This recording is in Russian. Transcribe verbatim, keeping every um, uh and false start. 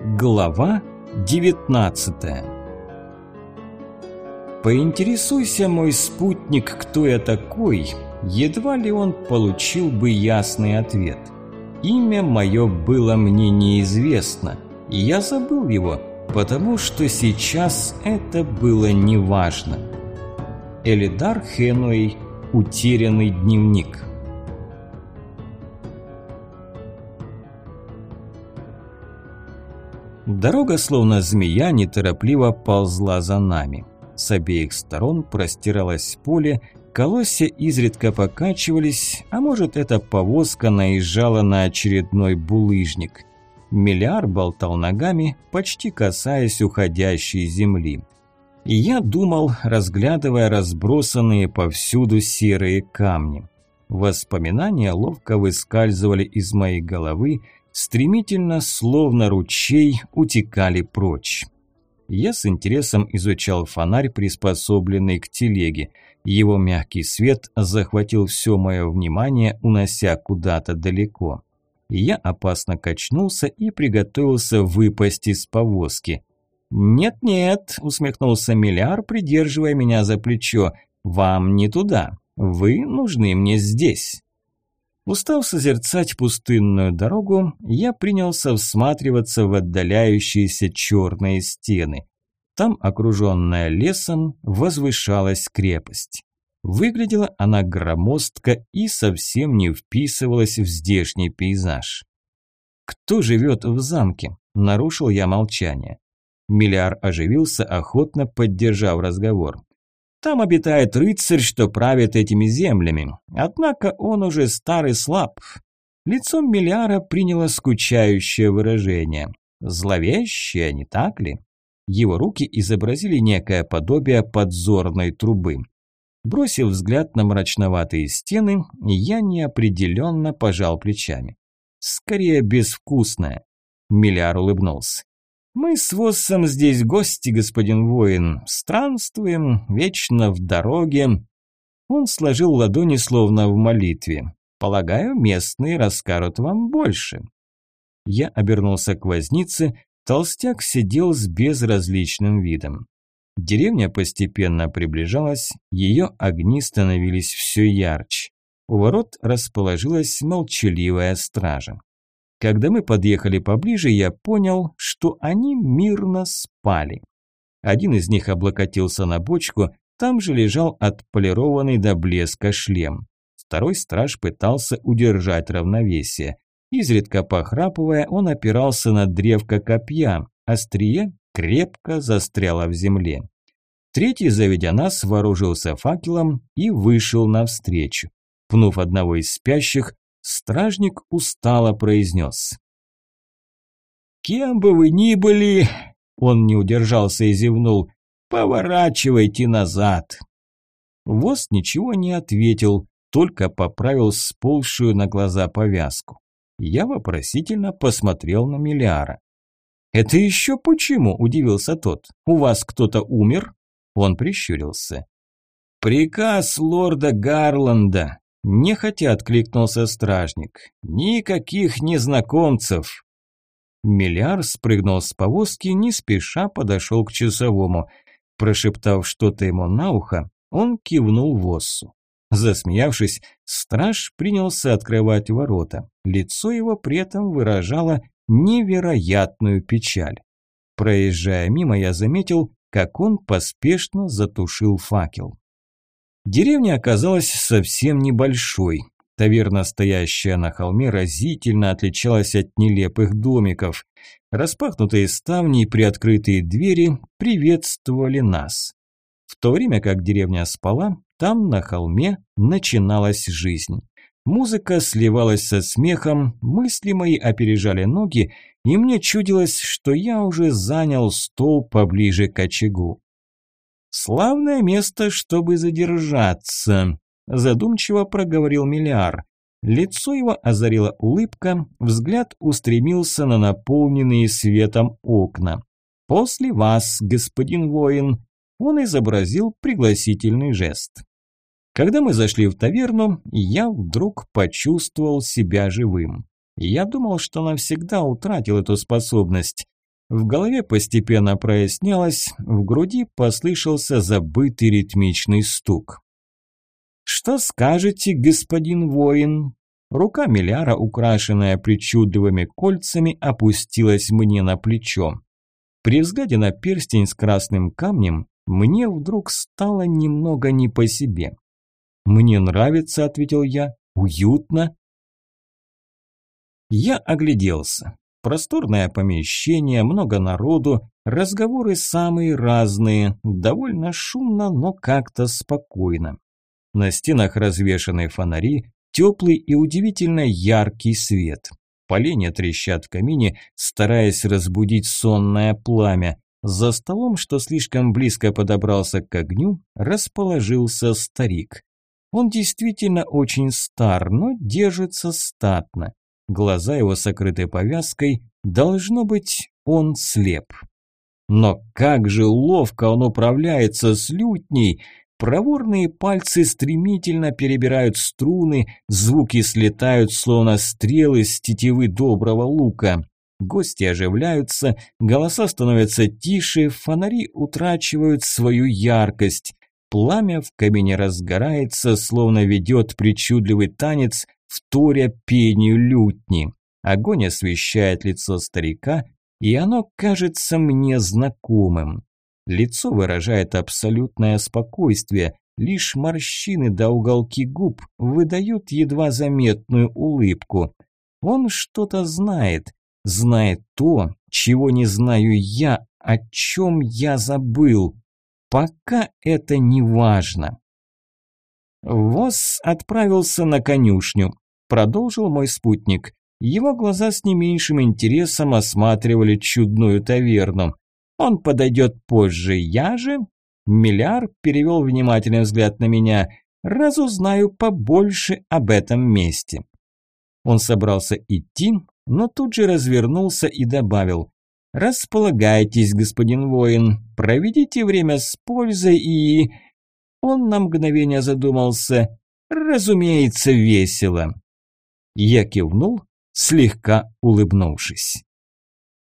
Глава девятнадцатая. Поинтересуйся, мой спутник, кто я такой, едва ли он получил бы ясный ответ. Имя мое было мне неизвестно, и я забыл его, потому что сейчас это было неважно. Элидар Хэнуэй. Утерянный дневник. Дорога, словно змея, неторопливо ползла за нами. С обеих сторон простиралось поле, колосья изредка покачивались, а может, эта повозка наезжала на очередной булыжник. Мелиар болтал ногами, почти касаясь уходящей земли. И я думал, разглядывая разбросанные повсюду серые камни. Воспоминания ловко выскальзывали из моей головы, стремительно, словно ручей, утекали прочь. Я с интересом изучал фонарь, приспособленный к телеге. Его мягкий свет захватил все мое внимание, унося куда-то далеко. Я опасно качнулся и приготовился выпасть из повозки. «Нет-нет», – усмехнулся Мелиар, придерживая меня за плечо, – «вам не туда, вы нужны мне здесь». Устав созерцать пустынную дорогу, я принялся всматриваться в отдаляющиеся черные стены. Там, окруженная лесом, возвышалась крепость. Выглядела она громоздко и совсем не вписывалась в здешний пейзаж. «Кто живет в замке?» – нарушил я молчание. Мелиар оживился, охотно поддержав разговор. «Там обитает рыцарь, что правит этими землями. Однако он уже стар и слаб». Лицом Мелиара приняло скучающее выражение. Зловещее, не так ли? Его руки изобразили некое подобие подзорной трубы. Бросив взгляд на мрачноватые стены, я неопределенно пожал плечами. «Скорее безвкусное». Мелиар улыбнулся. «Мы с Воссом здесь гости, господин воин, странствуем, вечно в дороге». Он сложил ладони словно в молитве. «Полагаю, местные расскажут вам больше». Я обернулся к вознице, толстяк сидел с безразличным видом. Деревня постепенно приближалась, ее огни становились все ярче. У ворот расположилась молчаливая стража. Когда мы подъехали поближе, я понял, что они мирно спали. Один из них облокотился на бочку, там же лежал отполированный до блеска шлем. Второй страж пытался удержать равновесие. Изредка похрапывая, он опирался на древко копья, острие крепко застряло в земле. Третий, заведя нас, вооружился факелом и вышел навстречу. Пнув одного из спящих, стражник устало произнес: «Кем бы вы ни были», – он не удержался и зевнул, – «поворачивайте назад». Воз ничего не ответил, только поправил сползшую на глаза повязку. Я вопросительно посмотрел на Мелиара. «Это еще почему?» – удивился тот. «У вас кто-то умер?» Он прищурился. «Приказ лорда Гарланда». Нехотя откликнулся стражник. «Никаких незнакомцев!» Мелиар спрыгнул с повозки, не спеша подошел к часовому. Прошептав что-то ему на ухо, он кивнул Воссу. Засмеявшись, страж принялся открывать ворота. Лицо его при этом выражало невероятную печаль. Проезжая мимо, я заметил, как он поспешно затушил факел. Деревня оказалась совсем небольшой. Таверна, стоящая на холме, разительно отличалась от нелепых домиков. Распахнутые ставни и приоткрытые двери приветствовали нас. В то время как деревня спала, там на холме начиналась жизнь. Музыка сливалась со смехом, мысли мои опережали ноги, и мне чудилось, что я уже занял стол поближе к очагу. «Славное место, чтобы задержаться», – задумчиво проговорил Мелиар. Лицо его озарила улыбка, взгляд устремился на наполненные светом окна. «После вас, господин воин», – он изобразил пригласительный жест. Когда мы зашли в таверну, я вдруг почувствовал себя живым. Я думал, что навсегда утратил эту способность. В голове постепенно прояснялось, в груди послышался забытый ритмичный стук. «Что скажете, господин воин?» Рука Миляра, украшенная причудливыми кольцами, опустилась мне на плечо. При взгляде на перстень с красным камнем мне вдруг стало немного не по себе. «Мне нравится», – ответил я, – «уютно». Я огляделся. Просторное помещение, много народу, разговоры самые разные, довольно шумно, но как-то спокойно. На стенах развешаны фонари, теплый и удивительно яркий свет. Поленья трещат в камине, стараясь разбудить сонное пламя. За столом, что слишком близко подобрался к огню, расположился старик. Он действительно очень стар, но держится статно. Глаза его сокрыты повязкой, должно быть, он слеп. Но как же ловко он управляется с лютней! Проворные пальцы стремительно перебирают струны, звуки слетают, словно стрелы с тетивы доброго лука. Гости оживляются, голоса становятся тише, фонари утрачивают свою яркость. Пламя в камине разгорается, словно ведет причудливый танец, вторя пению лютни. Огонь освещает лицо старика, и оно кажется мне знакомым. Лицо выражает абсолютное спокойствие, лишь морщины до уголки губ выдают едва заметную улыбку. Он что-то знает, знает то, чего не знаю я, о чем я забыл. Пока это не важно. Воз отправился на конюшню, продолжил мой спутник. Его глаза с не меньшим интересом осматривали чудную таверну. Он подойдет позже, я же... Миляр перевел внимательный взгляд на меня. Разузнаю побольше об этом месте. Он собрался идти, но тут же развернулся и добавил: «Располагайтесь, господин воин, проведите время с пользой и...» Он на мгновение задумался. «Разумеется, весело». Я кивнул, слегка улыбнувшись.